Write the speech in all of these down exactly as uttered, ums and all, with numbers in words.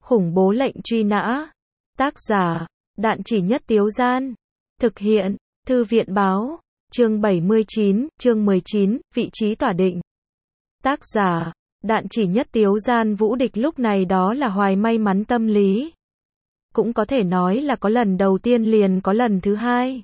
Khủng bố lệnh truy nã. Tác giả, Đạn Chỉ Nhất Tiếu Gian. Thực hiện, Thư viện báo. Chương bảy mươi chín, chương mười chín, vị trí tỏa định. Tác giả, Đạn Chỉ Nhất Tiếu Gian. Vũ Địch lúc này đó là hoài may mắn tâm lý. Cũng có thể nói là có lần đầu tiên liền có lần thứ hai.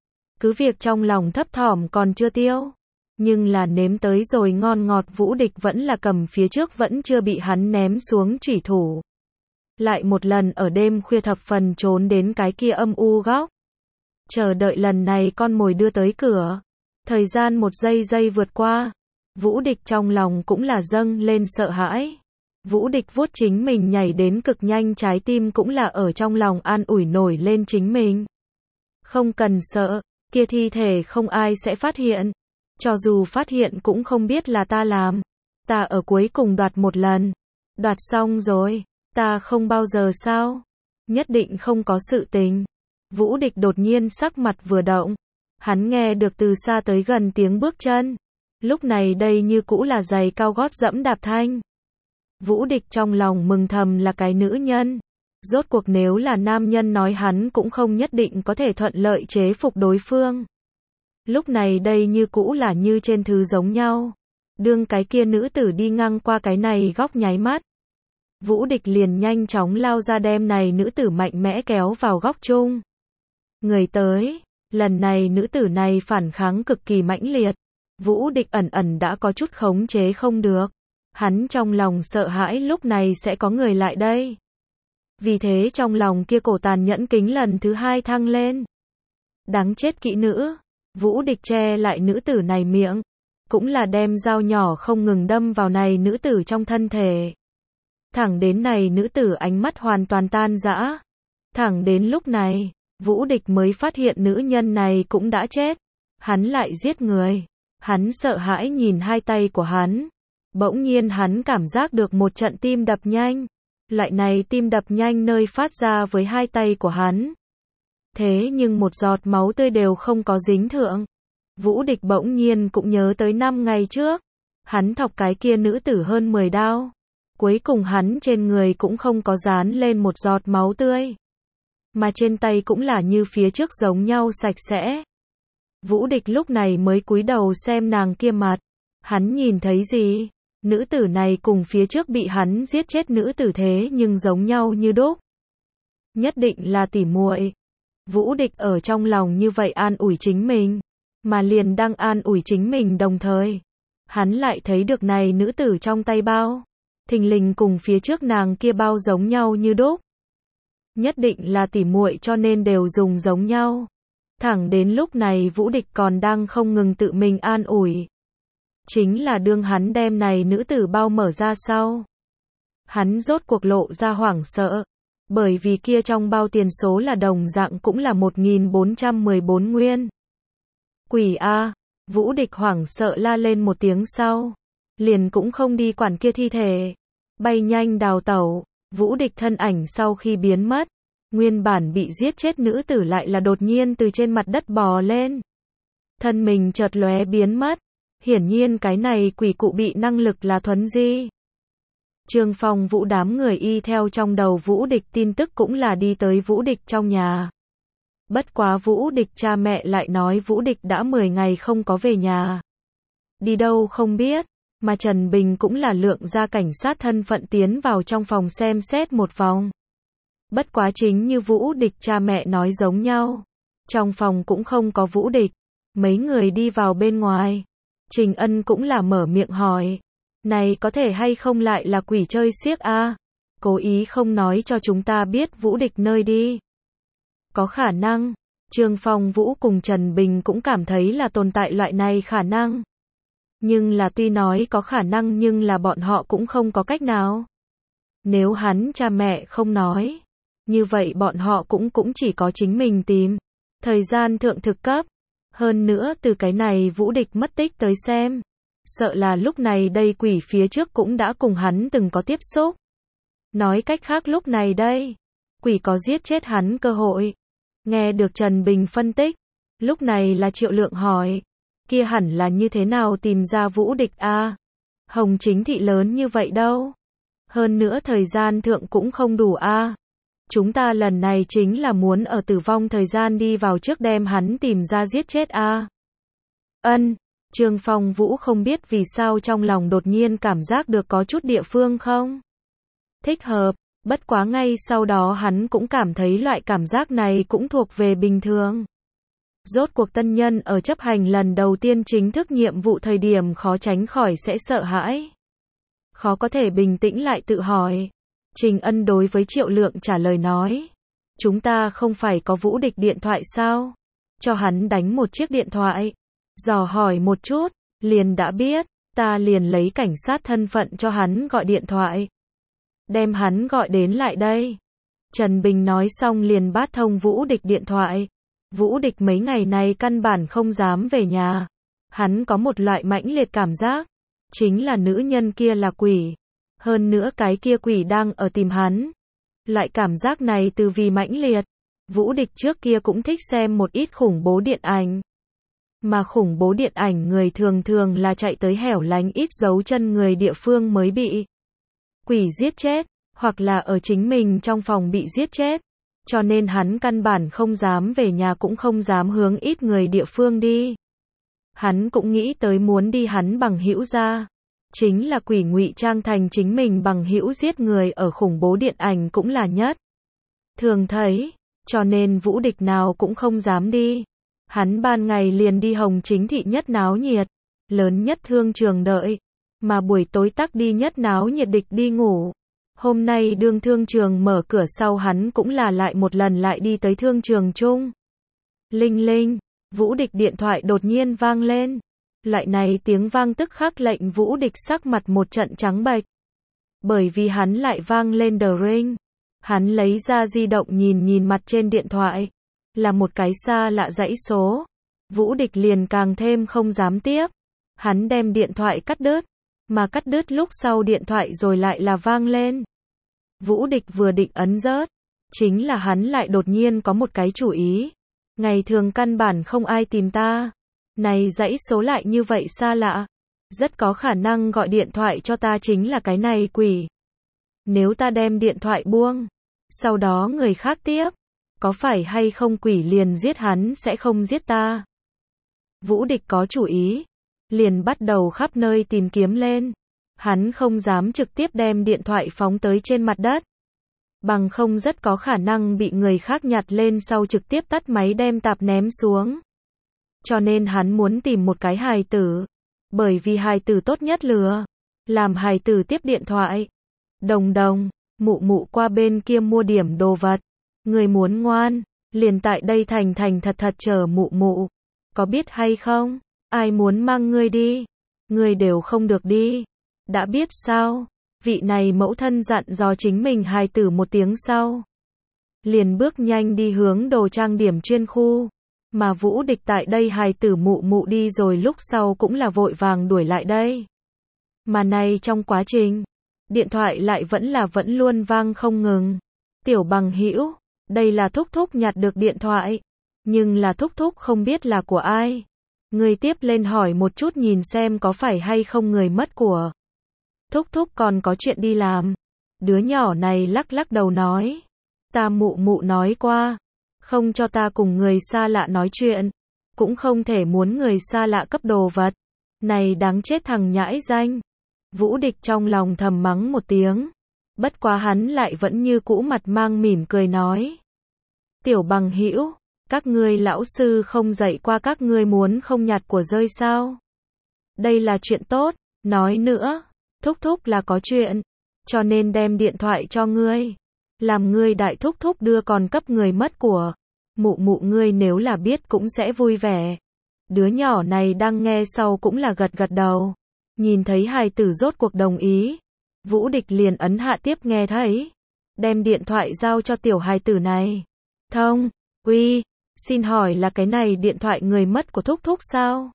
Cứ việc trong lòng thấp thỏm còn chưa tiêu. Nhưng là nếm tới rồi ngon ngọt, Vũ Địch vẫn là cầm phía trước vẫn chưa bị hắn ném xuống chủy thủ. Lại một lần ở đêm khuya thập phần trốn đến cái kia âm u góc. Chờ đợi lần này con mồi đưa tới cửa. Thời gian một giây giây vượt qua. Vũ Địch trong lòng cũng là dâng lên sợ hãi. Vũ Địch vuốt chính mình nhảy đến cực nhanh trái tim, cũng là ở trong lòng an ủi nổi lên chính mình. Không cần sợ, kia thi thể không ai sẽ phát hiện. Cho dù phát hiện cũng không biết là ta làm. Ta ở cuối cùng đoạt một lần. Đoạt xong rồi, ta không bao giờ sao? Nhất định không có sự tình. Vũ Địch đột nhiên sắc mặt vừa động. Hắn nghe được từ xa tới gần tiếng bước chân. Lúc này đây như cũ là giày cao gót dẫm đạp thanh. Vũ Địch trong lòng mừng thầm là cái nữ nhân. Rốt cuộc nếu là nam nhân nói hắn cũng không nhất định có thể thuận lợi chế phục đối phương. Lúc này đây như cũ là như trên thứ giống nhau. Đương cái kia nữ tử đi ngang qua cái này góc nháy mắt. Vũ Địch liền nhanh chóng lao ra đem này nữ tử mạnh mẽ kéo vào góc chung. Người tới, lần này nữ tử này phản kháng cực kỳ mãnh liệt. Vũ Địch ẩn ẩn đã có chút khống chế không được. Hắn trong lòng sợ hãi lúc này sẽ có người lại đây. Vì thế trong lòng kia cổ tàn nhẫn kính lần thứ hai thăng lên. Đáng chết kỹ nữ. Vũ Địch che lại nữ tử này miệng. Cũng là đem dao nhỏ không ngừng đâm vào này nữ tử trong thân thể. Thẳng đến này nữ tử ánh mắt hoàn toàn tan rã. Thẳng đến lúc này, Vũ Địch mới phát hiện nữ nhân này cũng đã chết. Hắn lại giết người. Hắn sợ hãi nhìn hai tay của hắn. Bỗng nhiên hắn cảm giác được một trận tim đập nhanh. Loại này tim đập nhanh nơi phát ra với hai tay của hắn. Thế nhưng một giọt máu tươi đều không có dính thượng. Vũ Địch bỗng nhiên cũng nhớ tới năm ngày trước. Hắn thọc cái kia nữ tử hơn mười đao. Cuối cùng hắn trên người cũng không có dán lên một giọt máu tươi. Mà trên tay cũng là như phía trước giống nhau sạch sẽ. Vũ Địch lúc này mới cúi đầu xem nàng kia mặt. Hắn nhìn thấy gì? Nữ tử này cùng phía trước bị hắn giết chết nữ tử thế nhưng giống nhau như đúc. Nhất định là tỉ muội. Vũ Địch ở trong lòng như vậy an ủi chính mình. Mà liền đang an ủi chính mình đồng thời. Hắn lại thấy được này nữ tử trong tay bao. Thình lình cùng phía trước nàng kia bao giống nhau như đúc. Nhất định là tỉ muội cho nên đều dùng giống nhau. Thẳng đến lúc này Vũ Địch còn đang không ngừng tự mình an ủi. Chính là đương hắn đem này nữ tử bao mở ra sau. Hắn rốt cuộc lộ ra hoảng sợ. Bởi vì kia trong bao tiền số là đồng dạng cũng là một nghìn bốn trăm mười bốn nguyên. Quỷ A, Vũ Địch hoảng sợ la lên một tiếng sau. Liền cũng không đi quản kia thi thể. Bay nhanh đào tẩu. Vũ Địch thân ảnh sau khi biến mất. Nguyên bản bị giết chết nữ tử lại là đột nhiên từ trên mặt đất bò lên. Thân mình chợt lóe biến mất. Hiển nhiên cái này quỷ cụ bị năng lực là thuấn di. Trương Phong Vũ đám người y theo trong đầu Vũ Địch tin tức cũng là đi tới Vũ Địch trong nhà. Bất quá Vũ Địch cha mẹ lại nói Vũ Địch đã mười ngày không có về nhà. Đi đâu không biết, mà Trần Bình cũng là lượng ra cảnh sát thân phận tiến vào trong phòng xem xét một vòng. Bất quá chính như Vũ Địch cha mẹ nói giống nhau. Trong phòng cũng không có Vũ Địch. Mấy người đi vào bên ngoài. Trình Ân cũng là mở miệng hỏi. Này có thể hay không lại là quỷ chơi xiếc a? Cố ý không nói cho chúng ta biết Vũ Địch nơi đi. Có khả năng. Trương Phong Vũ cùng Trần Bình cũng cảm thấy là tồn tại loại này khả năng. Nhưng là tuy nói có khả năng nhưng là bọn họ cũng không có cách nào. Nếu hắn cha mẹ không nói. Như vậy bọn họ cũng cũng chỉ có chính mình tìm. Thời gian thượng thực cấp. Hơn nữa từ cái này Vũ Địch mất tích tới xem. Sợ là lúc này đây quỷ phía trước cũng đã cùng hắn từng có tiếp xúc. Nói cách khác lúc này đây. Quỷ có giết chết hắn cơ hội. Nghe được Trần Bình phân tích. Lúc này là Triệu Lượng hỏi. Kia hẳn là như thế nào tìm ra Vũ Địch a? Hồng Chính thị lớn như vậy đâu. Hơn nữa thời gian thượng cũng không đủ a. Chúng ta lần này chính là muốn ở tử vong thời gian đi vào trước đem hắn tìm ra giết chết a. Ân, Trương Phong Vũ không biết vì sao trong lòng đột nhiên cảm giác được có chút địa phương không thích hợp, bất quá ngay sau đó hắn cũng cảm thấy loại cảm giác này cũng thuộc về bình thường. Rốt cuộc tân nhân ở chấp hành lần đầu tiên chính thức nhiệm vụ thời điểm khó tránh khỏi sẽ sợ hãi. Khó có thể bình tĩnh lại tự hỏi. Trình Ân đối với Triệu Lượng trả lời nói. Chúng ta không phải có Vũ Địch điện thoại sao? Cho hắn đánh một chiếc điện thoại. Dò hỏi một chút, liền đã biết, ta liền lấy cảnh sát thân phận cho hắn gọi điện thoại. Đem hắn gọi đến lại đây. Trần Bình nói xong liền bắt thông Vũ Địch điện thoại. Vũ Địch mấy ngày này căn bản không dám về nhà. Hắn có một loại mãnh liệt cảm giác. Chính là nữ nhân kia là quỷ. Hơn nữa cái kia quỷ đang ở tìm hắn. Loại cảm giác này từ vì mãnh liệt. Vũ Địch trước kia cũng thích xem một ít khủng bố điện ảnh. Mà khủng bố điện ảnh người thường thường là chạy tới hẻo lánh ít dấu chân người địa phương mới bị quỷ giết chết, hoặc là ở chính mình trong phòng bị giết chết. Cho nên hắn căn bản không dám về nhà cũng không dám hướng ít người địa phương đi. Hắn cũng nghĩ tới muốn đi hắn bằng hữu ra. Chính là quỷ ngụy trang thành chính mình bằng hữu giết người ở khủng bố điện ảnh cũng là nhất thường thấy, cho nên Vũ Địch nào cũng không dám đi. Hắn ban ngày liền đi Hồng Chính thị nhất náo nhiệt, lớn nhất thương trường đợi, mà buổi tối tắc đi nhất náo nhiệt địch đi ngủ. Hôm nay đương thương trường mở cửa sau hắn cũng là lại một lần lại đi tới thương trường chung. Linh linh, Vũ Địch điện thoại đột nhiên vang lên. Loại này tiếng vang tức khắc lệnh Vũ Địch sắc mặt một trận trắng bệch. Bởi vì hắn lại vang lên the ring. Hắn lấy ra di động nhìn nhìn mặt trên điện thoại. Là một cái xa lạ dãy số. Vũ Địch liền càng thêm không dám tiếp. Hắn đem điện thoại cắt đứt. Mà cắt đứt lúc sau điện thoại rồi lại là vang lên. Vũ Địch vừa định ấn rớt. Chính là hắn lại đột nhiên có một cái chủ ý. Ngày thường căn bản không ai tìm ta. Này dãy số lại như vậy xa lạ. Rất có khả năng gọi điện thoại cho ta chính là cái này quỷ. Nếu ta đem điện thoại buông. Sau đó người khác tiếp. Có phải hay không quỷ liền giết hắn sẽ không giết ta. Vũ Địch có chủ ý. Liền bắt đầu khắp nơi tìm kiếm lên. Hắn không dám trực tiếp đem điện thoại phóng tới trên mặt đất. Bằng không rất có khả năng bị người khác nhặt lên sau trực tiếp tắt máy đem tạp ném xuống. Cho nên hắn muốn tìm một cái hài tử. Bởi vì hài tử tốt nhất lừa. Làm hài tử tiếp điện thoại. Đồng đồng, mụ mụ qua bên kia mua điểm đồ vật. Người muốn ngoan, liền tại đây thành thành thật thật chờ mụ mụ. Có biết hay không? Ai muốn mang ngươi đi? Ngươi đều không được đi. Đã biết sao? Vị này mẫu thân dặn dò chính mình hài tử một tiếng sau. Liền bước nhanh đi hướng đồ trang điểm chuyên khu. Mà Vũ Địch tại đây hài tử mụ mụ đi rồi lúc sau cũng là vội vàng đuổi lại đây. Mà này trong quá trình, điện thoại lại vẫn là vẫn luôn vang không ngừng. Tiểu bằng hữu, đây là thúc thúc nhặt được điện thoại. Nhưng là thúc thúc không biết là của ai. Người tiếp lên hỏi một chút nhìn xem có phải hay không người mất của. Thúc thúc còn có chuyện đi làm. Đứa nhỏ này lắc lắc đầu nói. Ta mụ mụ nói qua. Không cho ta cùng người xa lạ nói chuyện. Cũng không thể muốn người xa lạ cấp đồ vật. Này đáng chết thằng nhãi danh. Vũ Địch trong lòng thầm mắng một tiếng. Bất quá hắn lại vẫn như cũ mặt mang mỉm cười nói. Tiểu bằng hữu, các ngươi lão sư không dạy qua các ngươi muốn không nhặt của rơi sao? Đây là chuyện tốt, nói nữa, thúc thúc là có chuyện, cho nên đem điện thoại cho ngươi. Làm ngươi đại thúc thúc đưa còn cấp người mất của. Mụ mụ ngươi nếu là biết cũng sẽ vui vẻ. Đứa nhỏ này đang nghe sau cũng là gật gật đầu. Nhìn thấy hài tử rốt cuộc đồng ý. Vũ Địch liền ấn hạ tiếp nghe thấy. Đem điện thoại giao cho tiểu hài tử này. Thông, uy, xin hỏi là cái này điện thoại người mất của thúc thúc sao?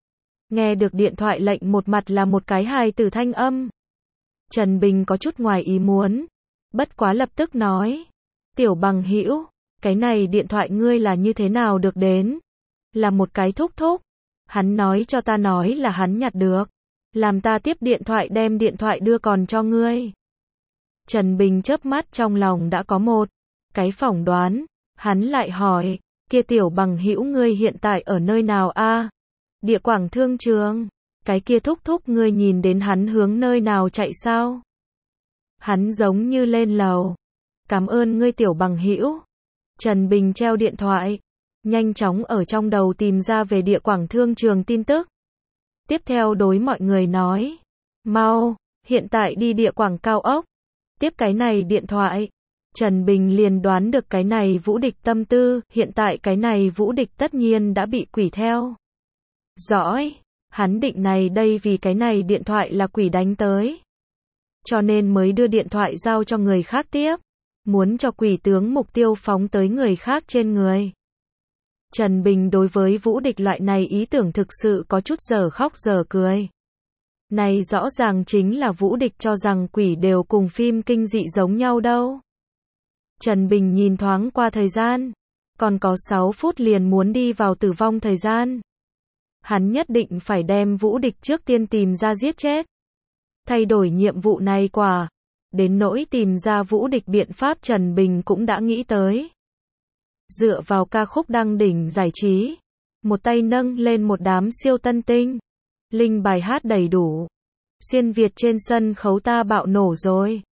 Nghe được điện thoại lệnh một mặt là một cái hài tử thanh âm. Trần Bình có chút ngoài ý muốn. Bất quá lập tức nói. Tiểu bằng hữu, cái này điện thoại ngươi là như thế nào được đến? Là một cái thúc thúc. Hắn nói cho ta nói là hắn nhặt được. Làm ta tiếp điện thoại đem điện thoại đưa còn cho ngươi. Trần Bình chớp mắt trong lòng đã có một cái phỏng đoán, hắn lại hỏi, kia tiểu bằng hữu ngươi hiện tại ở nơi nào a? Địa Quảng Thương Trường, cái kia thúc thúc ngươi nhìn đến hắn hướng nơi nào chạy sao? Hắn giống như lên lầu. Cảm ơn ngươi tiểu bằng hữu. Trần Bình treo điện thoại, nhanh chóng ở trong đầu tìm ra về Địa Quảng Thương Trường tin tức. Tiếp theo đối mọi người nói, mau, hiện tại đi Địa Quảng cao ốc. Tiếp cái này điện thoại. Trần Bình liền đoán được cái này Vũ Địch tâm tư, hiện tại cái này Vũ Địch tất nhiên đã bị quỷ theo dõi. Hắn định này đây vì cái này điện thoại là quỷ đánh tới, cho nên mới đưa điện thoại giao cho người khác tiếp, muốn cho quỷ tướng mục tiêu phóng tới người khác trên người. Trần Bình đối với Vũ Địch loại này ý tưởng thực sự có chút dở khóc dở cười. Này rõ ràng chính là Vũ Địch cho rằng quỷ đều cùng phim kinh dị giống nhau đâu. Trần Bình nhìn thoáng qua thời gian, còn có sáu phút liền muốn đi vào tử vong thời gian. Hắn nhất định phải đem Vũ Địch trước tiên tìm ra giết chết. Thay đổi nhiệm vụ này quả. Đến nỗi tìm ra Vũ Địch biện pháp Trần Bình cũng đã nghĩ tới. Dựa vào ca khúc đăng đỉnh giải trí, một tay nâng lên một đám siêu tân tinh. Linh bài hát đầy đủ. Xuyên Việt trên sân khấu ta bạo nổ rồi.